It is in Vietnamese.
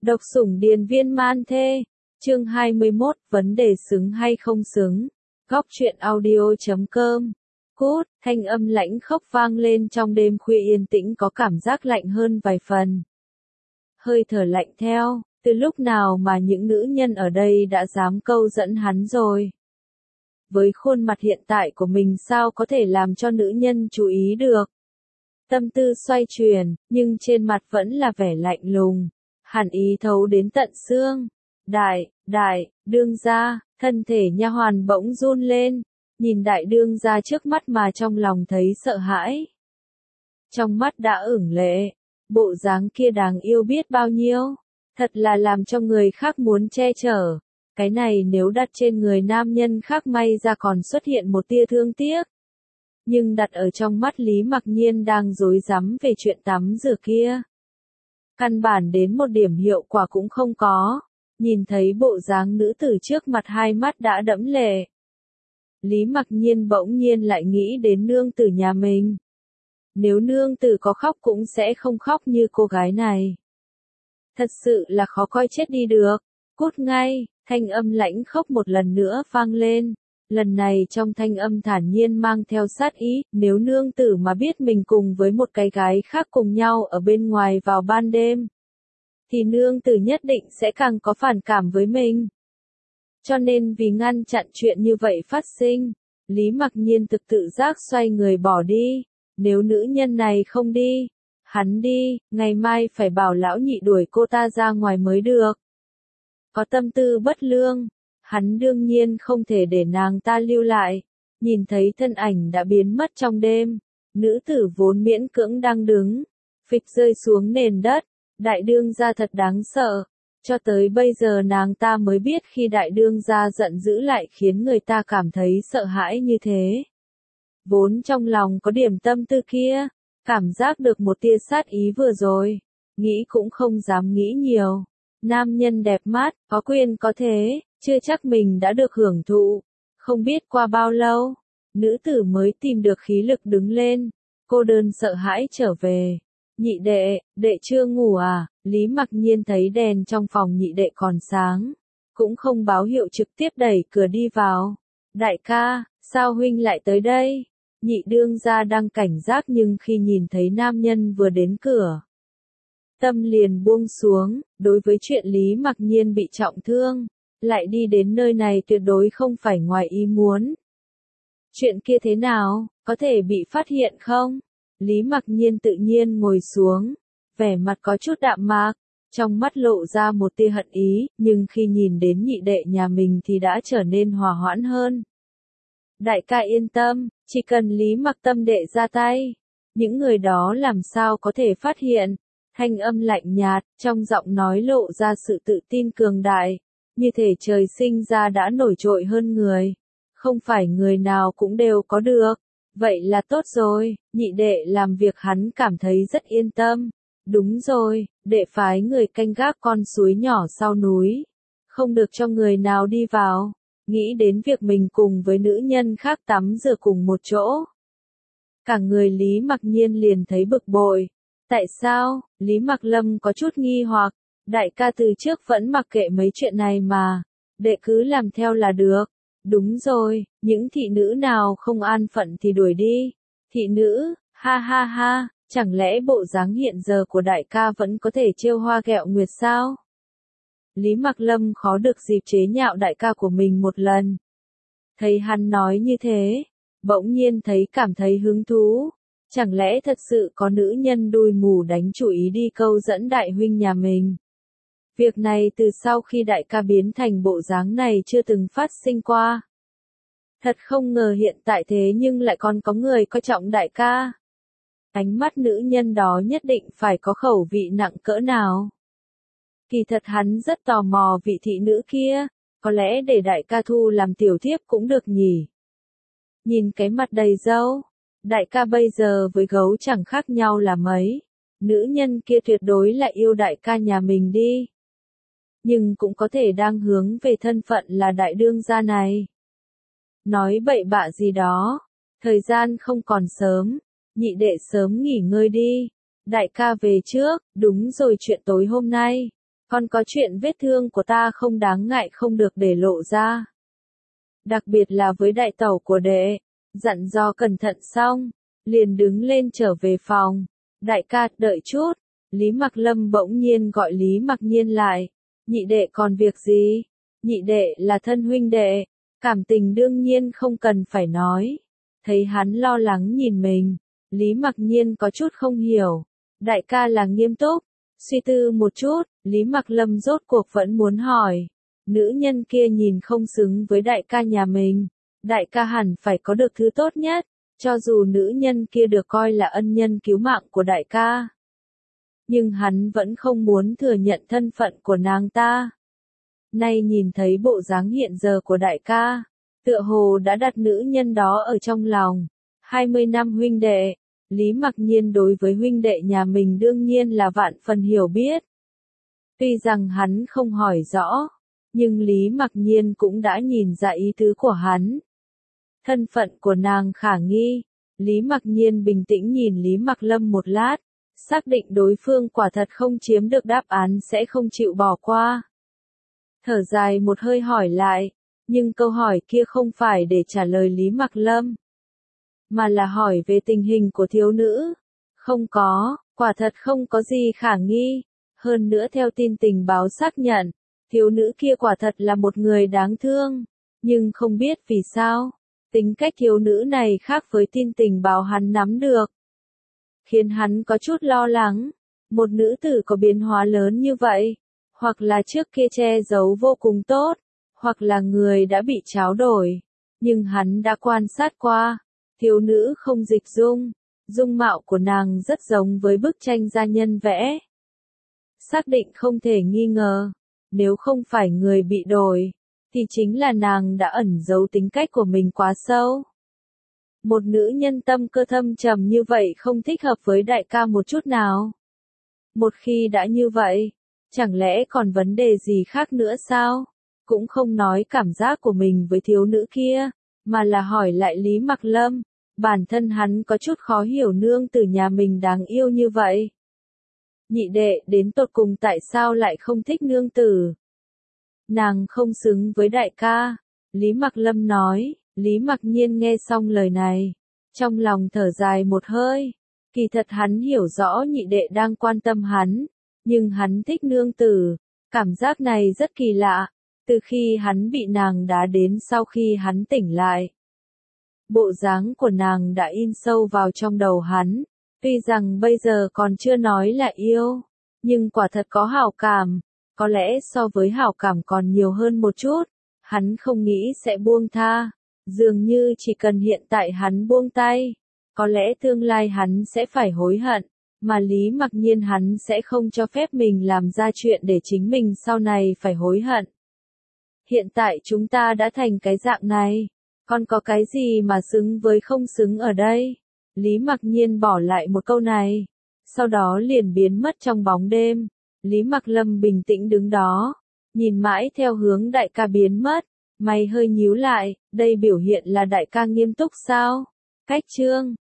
Độc sủng điền viên man thê. Chương 21, vấn đề xứng hay không xứng. Góc truyện audio.com. Cút, thanh âm lãnh khốc vang lên trong đêm khuya yên tĩnh có cảm giác lạnh hơn vài phần. Hơi thở lạnh theo, từ lúc nào mà những nữ nhân ở đây đã dám câu dẫn hắn rồi. Với khuôn mặt hiện tại của mình sao có thể làm cho nữ nhân chú ý được. Tâm tư xoay chuyển, nhưng trên mặt vẫn là vẻ lạnh lùng. Hàn ý thấu đến tận xương. Đương gia, thân thể nha hoàn bỗng run lên, nhìn đại đương gia trước mắt mà trong lòng thấy sợ hãi. Trong mắt đã ửng lệ, bộ dáng kia đáng yêu biết bao nhiêu, thật là làm cho người khác muốn che chở. Cái này nếu đặt trên người nam nhân khác may ra còn xuất hiện một tia thương tiếc. Nhưng đặt ở trong mắt Lý Mặc Nhiên đang rối rắm về chuyện tắm rửa kia. Căn bản đến một điểm hiệu quả cũng không có, nhìn thấy bộ dáng nữ tử trước mặt hai mắt đã đẫm lệ. Lý Mặc Nhiên bỗng nhiên lại nghĩ đến nương tử nhà mình. Nếu nương tử có khóc cũng sẽ không khóc như cô gái này. Thật sự là khó coi chết đi được. Cút ngay, thanh âm lãnh khốc một lần nữa vang lên. Lần này trong thanh âm thản nhiên mang theo sát ý, nếu nương tử mà biết mình cùng với một cái gái khác cùng nhau ở bên ngoài vào ban đêm, thì nương tử nhất định sẽ càng có phản cảm với mình. Cho nên vì ngăn chặn chuyện như vậy phát sinh, Lý Mặc Nhiên thực tự giác xoay người bỏ đi. Nếu nữ nhân này không đi, hắn đi, ngày mai phải bảo lão nhị đuổi cô ta ra ngoài mới được. Có tâm tư bất lương, hắn đương nhiên không thể để nàng ta lưu lại. Nhìn thấy thân ảnh đã biến mất trong đêm, nữ tử vốn miễn cưỡng đang đứng, phịch rơi xuống nền đất. Đại đương gia thật đáng sợ, cho tới bây giờ nàng ta mới biết khi đại đương gia giận dữ lại khiến người ta cảm thấy sợ hãi như thế. Vốn trong lòng có điểm tâm tư kia, cảm giác được một tia sát ý vừa rồi, nghĩ cũng không dám nghĩ nhiều. Nam nhân đẹp mắt, có quyền có thế, chưa chắc mình đã được hưởng thụ. Không biết qua bao lâu, nữ tử mới tìm được khí lực đứng lên, cô đơn sợ hãi trở về. Nhị đệ chưa ngủ à? Lý Mặc Nhiên thấy đèn trong phòng nhị đệ còn sáng, cũng không báo hiệu trực tiếp đẩy cửa đi vào. Đại ca, sao huynh lại tới đây? Nhị đương gia đang cảnh giác nhưng khi nhìn thấy nam nhân vừa đến cửa, tâm liền buông xuống. Đối với chuyện Lý Mặc Nhiên bị trọng thương, lại đi đến nơi này tuyệt đối không phải ngoài ý muốn. Chuyện kia thế nào, có thể bị phát hiện không? Lý Mặc Nhiên tự nhiên ngồi xuống, vẻ mặt có chút đạm mạc, trong mắt lộ ra một tia hận ý, nhưng khi nhìn đến nhị đệ nhà mình thì đã trở nên hòa hoãn hơn. Đại ca yên tâm, chỉ cần Lý Mặc Tâm đệ ra tay, những người đó làm sao có thể phát hiện. Thanh âm lạnh nhạt, trong giọng nói lộ ra sự tự tin cường đại, như thể trời sinh ra đã nổi trội hơn người, không phải người nào cũng đều có được. Vậy là tốt rồi, nhị đệ làm việc hắn cảm thấy rất yên tâm. Đúng rồi, đệ phái người canh gác con suối nhỏ sau núi, không được cho người nào đi vào. Nghĩ đến việc mình cùng với nữ nhân khác tắm rửa cùng một chỗ, cả người Lý Mặc Nhiên liền thấy bực bội. Tại sao? Lý Mặc Lâm có chút nghi hoặc. Đại ca từ trước vẫn mặc kệ mấy chuyện này mà, đệ cứ làm theo là được. Đúng rồi, những thị nữ nào không an phận thì đuổi đi. Thị nữ, ha ha ha, chẳng lẽ bộ dáng hiện giờ của đại ca vẫn có thể trêu hoa ghẹo nguyệt sao? Lý Mặc Lâm khó được dịp chế nhạo đại ca của mình một lần. Thấy hắn nói như thế, bỗng nhiên cảm thấy hứng thú. Chẳng lẽ thật sự có nữ nhân đuôi mù đánh chủ ý đi câu dẫn đại huynh nhà mình? Việc này từ sau khi đại ca biến thành bộ dáng này chưa từng phát sinh qua. Thật không ngờ hiện tại thế nhưng lại còn có người coi trọng đại ca. Ánh mắt nữ nhân đó nhất định phải có khẩu vị nặng cỡ nào. Kỳ thật hắn rất tò mò vị thị nữ kia, có lẽ để đại ca thu làm tiểu thiếp cũng được nhỉ. Nhìn cái mặt đầy râu, đại ca bây giờ với gấu chẳng khác nhau là mấy. Nữ nhân kia tuyệt đối là yêu đại ca nhà mình đi. Nhưng cũng có thể đang hướng về thân phận là đại đương gia này. Nói bậy bạ gì đó, thời gian không còn sớm, nhị đệ sớm nghỉ ngơi đi. Đại ca về trước, đúng rồi chuyện tối hôm nay, Còn có chuyện vết thương của ta không đáng ngại không được để lộ ra. Đặc biệt là với đại tẩu của đệ. Dặn dò cẩn thận xong, liền đứng lên trở về phòng. Đại ca, đợi chút. Lý Mặc Lâm bỗng nhiên gọi Lý Mặc Nhiên lại. Nhị đệ còn việc gì? Nhị đệ là thân huynh đệ. Cảm tình đương nhiên không cần phải nói. Thấy hắn lo lắng nhìn mình, Lý Mặc Nhiên có chút không hiểu. Đại ca là nghiêm túc. Suy tư một chút, Lý Mặc Lâm rốt cuộc vẫn muốn hỏi. Nữ nhân kia nhìn không xứng với đại ca nhà mình. Đại ca hẳn phải có được thứ tốt nhất, cho dù nữ nhân kia được coi là ân nhân cứu mạng của đại ca. Nhưng hắn vẫn không muốn thừa nhận thân phận của nàng ta. Nay nhìn thấy bộ dáng hiện giờ của đại ca, tựa hồ đã đặt nữ nhân đó ở trong lòng. 20 năm huynh đệ, Lý Mặc Nhiên đối với huynh đệ nhà mình đương nhiên là vạn phần hiểu biết. Tuy rằng hắn không hỏi rõ, nhưng Lý Mặc Nhiên cũng đã nhìn ra ý tứ của hắn. Thân phận của nàng khả nghi. Lý Mặc Nhiên bình tĩnh nhìn Lý Mặc Lâm một lát, xác định đối phương quả thật không chiếm được đáp án sẽ không chịu bỏ qua. Thở dài một hơi hỏi lại, nhưng câu hỏi kia không phải để trả lời Lý Mặc Lâm, mà là hỏi về tình hình của thiếu nữ. Không có, quả thật không có gì khả nghi. Hơn nữa theo tin tình báo xác nhận, thiếu nữ kia quả thật là một người đáng thương. Nhưng không biết vì sao, tính cách thiếu nữ này khác với tin tình báo hắn nắm được. Khiến hắn có chút lo lắng, một nữ tử có biến hóa lớn như vậy, hoặc là trước kia che giấu vô cùng tốt, hoặc là người đã bị tráo đổi. Nhưng hắn đã quan sát qua, thiếu nữ không dịch dung, dung mạo của nàng rất giống với bức tranh gia nhân vẽ. Xác định không thể nghi ngờ, nếu không phải người bị đổi, thì chính là nàng đã ẩn giấu tính cách của mình quá sâu. Một nữ nhân tâm cơ thâm trầm như vậy không thích hợp với đại ca một chút nào. Một khi đã như vậy, chẳng lẽ còn vấn đề gì khác nữa sao? Cũng không nói cảm giác của mình với thiếu nữ kia, mà là hỏi lại Lý Mặc Lâm. Bản thân hắn có chút khó hiểu nương tử nhà mình đáng yêu như vậy. Nhị đệ đến tột cùng tại sao lại không thích nương tử? Nàng không xứng với đại ca. Lý Mặc Lâm nói. Lý Mặc Nhiên nghe xong lời này, trong lòng thở dài một hơi. Kỳ thật hắn hiểu rõ nhị đệ đang quan tâm hắn, nhưng hắn thích nương tử. Cảm giác này rất kỳ lạ, từ khi hắn bị nàng đá đến sau khi hắn tỉnh lại. Bộ dáng của nàng đã in sâu vào trong đầu hắn, tuy rằng bây giờ còn chưa nói là yêu, nhưng quả thật có hảo cảm, có lẽ so với hảo cảm còn nhiều hơn một chút, hắn không nghĩ sẽ buông tha, dường như chỉ cần hiện tại hắn buông tay, có lẽ tương lai hắn sẽ phải hối hận, mà Lý Mặc Nhiên hắn sẽ không cho phép mình làm ra chuyện để chính mình sau này phải hối hận. Hiện tại chúng ta đã thành cái dạng này. Còn có cái gì mà xứng với không xứng ở đây? Lý Mặc Nhiên bỏ lại một câu này, sau đó liền biến mất trong bóng đêm. Lý Mặc Lâm bình tĩnh đứng đó, nhìn mãi theo hướng đại ca biến mất, mày hơi nhíu lại, đây biểu hiện là đại ca nghiêm túc sao? Cách chương